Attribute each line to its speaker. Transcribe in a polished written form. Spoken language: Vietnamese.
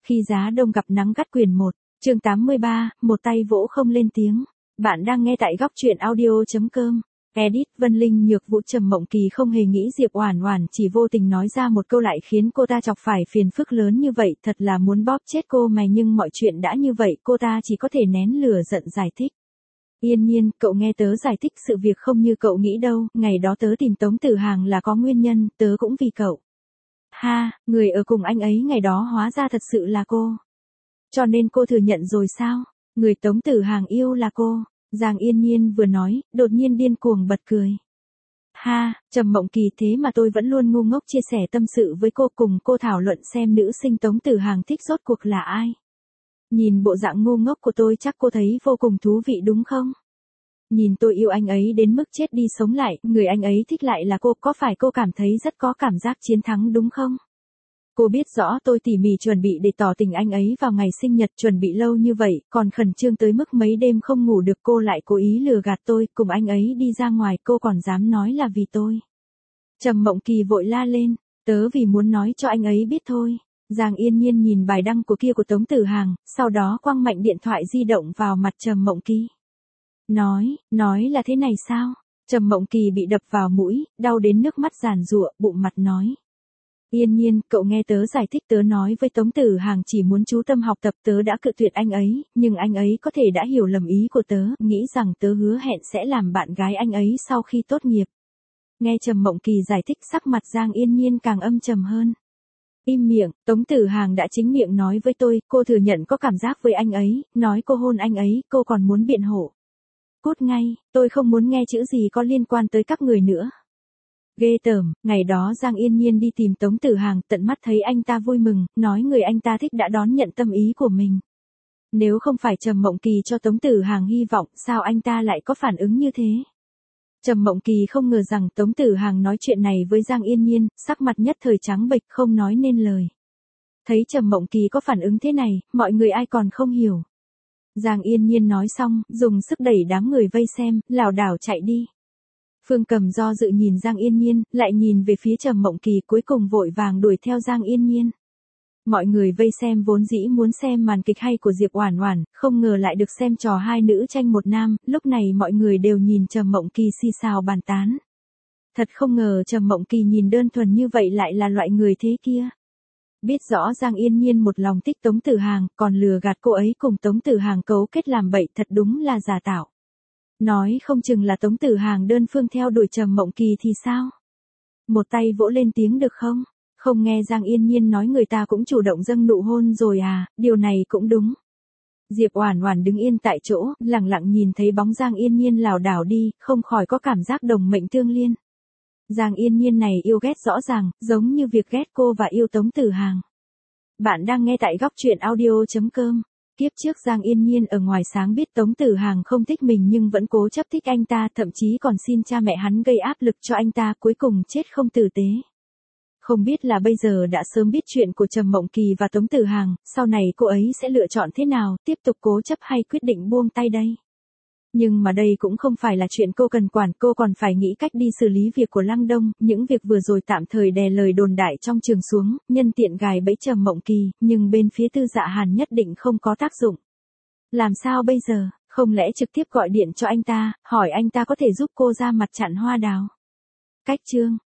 Speaker 1: Khi giá đông gặp nắng gắt quyển 1, chương 83, một tay vỗ không lên tiếng. Bạn đang nghe tại góc truyện audio.com. Edit Vân Linh Nhược Vũ. Trầm Mộng Kỳ không hề nghĩ Diệp Oản Oản chỉ vô tình nói ra một câu lại khiến cô ta chọc phải phiền phức lớn như vậy, thật là muốn bóp chết cô mà, nhưng mọi chuyện đã như vậy, cô ta chỉ có thể nén lửa giận giải thích. Yên Nhiên, cậu nghe tớ giải thích, sự việc không như cậu nghĩ đâu, ngày đó tớ tìm Tống Tử Hàng là có nguyên nhân, tớ cũng vì cậu. Ha, người ở cùng anh ấy ngày đó hóa ra thật sự là cô. Cho nên cô thừa nhận rồi sao? Người Tống Tử Hàng yêu là cô. Giang Yên Nhiên vừa nói, đột nhiên điên cuồng bật cười. Ha, Trầm Mộng Kỳ, thế mà tôi vẫn luôn ngu ngốc chia sẻ tâm sự với cô, cùng cô thảo luận xem nữ sinh Tống Tử Hàng thích rốt cuộc là ai. Nhìn bộ dạng ngu ngốc của tôi chắc cô thấy vô cùng thú vị đúng không? Nhìn tôi yêu anh ấy đến mức chết đi sống lại, người anh ấy thích lại là cô, có phải cô cảm thấy rất có cảm giác chiến thắng đúng không? Cô biết rõ tôi tỉ mỉ chuẩn bị để tỏ tình anh ấy vào ngày sinh nhật, chuẩn bị lâu như vậy, còn khẩn trương tới mức mấy đêm không ngủ được, cô lại cố ý lừa gạt tôi, cùng anh ấy đi ra ngoài, cô còn dám nói là vì tôi. Trầm Mộng Kỳ vội la lên, tớ vì muốn nói cho anh ấy biết thôi. Giang Yên Nhiên nhìn bài đăng của Tống Tử Hàng, sau đó quăng mạnh điện thoại di động vào mặt Trầm Mộng Kỳ. Nói là thế này sao? Trầm Mộng Kỳ bị đập vào mũi, đau đến nước mắt giàn giụa, bụng mặt nói. Yên Nhiên, cậu nghe tớ giải thích, tớ nói với Tống Tử Hàng chỉ muốn chú tâm học tập, tớ đã cự tuyệt anh ấy, nhưng anh ấy có thể đã hiểu lầm ý của tớ, nghĩ rằng tớ hứa hẹn sẽ làm bạn gái anh ấy sau khi tốt nghiệp. Nghe Trầm Mộng Kỳ giải thích, sắc mặt Giang Yên Nhiên càng âm trầm hơn. Im miệng, Tống Tử Hàng đã chính miệng nói với tôi, cô thừa nhận có cảm giác với anh ấy, nói cô hôn anh ấy, cô còn muốn biện hộ. Cút ngay, tôi không muốn nghe chữ gì có liên quan tới các người nữa. Ghê tởm, ngày đó Giang Yên Nhiên đi tìm Tống Tử Hàng, tận mắt thấy anh ta vui mừng, nói người anh ta thích đã đón nhận tâm ý của mình. Nếu không phải Trầm Mộng Kỳ cho Tống Tử Hàng hy vọng, sao anh ta lại có phản ứng như thế? Trầm Mộng Kỳ không ngờ rằng Tống Tử Hàng nói chuyện này với Giang Yên Nhiên, sắc mặt nhất thời trắng bệch không nói nên lời. Thấy Trầm Mộng Kỳ có phản ứng thế này, mọi người ai còn không hiểu. Giang Yên Nhiên nói xong, dùng sức đẩy đám người vây xem, lảo đảo chạy đi. Phương Cầm do dự nhìn Giang Yên Nhiên, lại nhìn về phía Trầm Mộng Kỳ, cuối cùng vội vàng đuổi theo Giang Yên Nhiên. Mọi người vây xem vốn dĩ muốn xem màn kịch hay của Diệp Oản Oản, không ngờ lại được xem trò hai nữ tranh một nam, lúc này mọi người đều nhìn Trầm Mộng Kỳ xì xào bàn tán. Thật không ngờ Trầm Mộng Kỳ nhìn đơn thuần như vậy lại là loại người thế kia. Biết rõ Giang Yên Nhiên một lòng thích Tống Tử Hàng, còn lừa gạt cô ấy cùng Tống Tử Hàng cấu kết làm bậy, thật đúng là giả tạo. Nói không chừng là Tống Tử Hàng đơn phương theo đuổi Trầm Mộng Kỳ thì sao? Một tay vỗ lên tiếng được không? Không nghe Giang Yên Nhiên nói người ta cũng chủ động dâng nụ hôn rồi à, điều này cũng đúng. Diệp Oản Oản đứng yên tại chỗ, lặng lặng nhìn thấy bóng Giang Yên Nhiên lảo đảo đi, không khỏi có cảm giác đồng mệnh tương liên. Giang Yên Nhiên này yêu ghét rõ ràng, giống như việc ghét cô và yêu Tống Tử Hàng. Bạn đang nghe tại góc truyện audio.com. Kiếp trước Giang Yên Nhiên ở ngoài sáng biết Tống Tử Hàng không thích mình nhưng vẫn cố chấp thích anh ta, thậm chí còn xin cha mẹ hắn gây áp lực cho anh ta, cuối cùng chết không tử tế. Không biết là bây giờ đã sớm biết chuyện của Trầm Mộng Kỳ và Tống Tử Hàng, sau này cô ấy sẽ lựa chọn thế nào, tiếp tục cố chấp hay quyết định buông tay đây? Nhưng mà đây cũng không phải là chuyện cô cần quản, cô còn phải nghĩ cách đi xử lý việc của Lăng Đông, những việc vừa rồi tạm thời đè lời đồn đại trong trường xuống, nhân tiện gài bẫy Trầm Mộng Kỳ, nhưng bên phía Tư Dạ Hàn nhất định không có tác dụng. Làm sao bây giờ, không lẽ trực tiếp gọi điện cho anh ta, hỏi anh ta có thể giúp cô ra mặt chặn Hoa Đào? Cách chương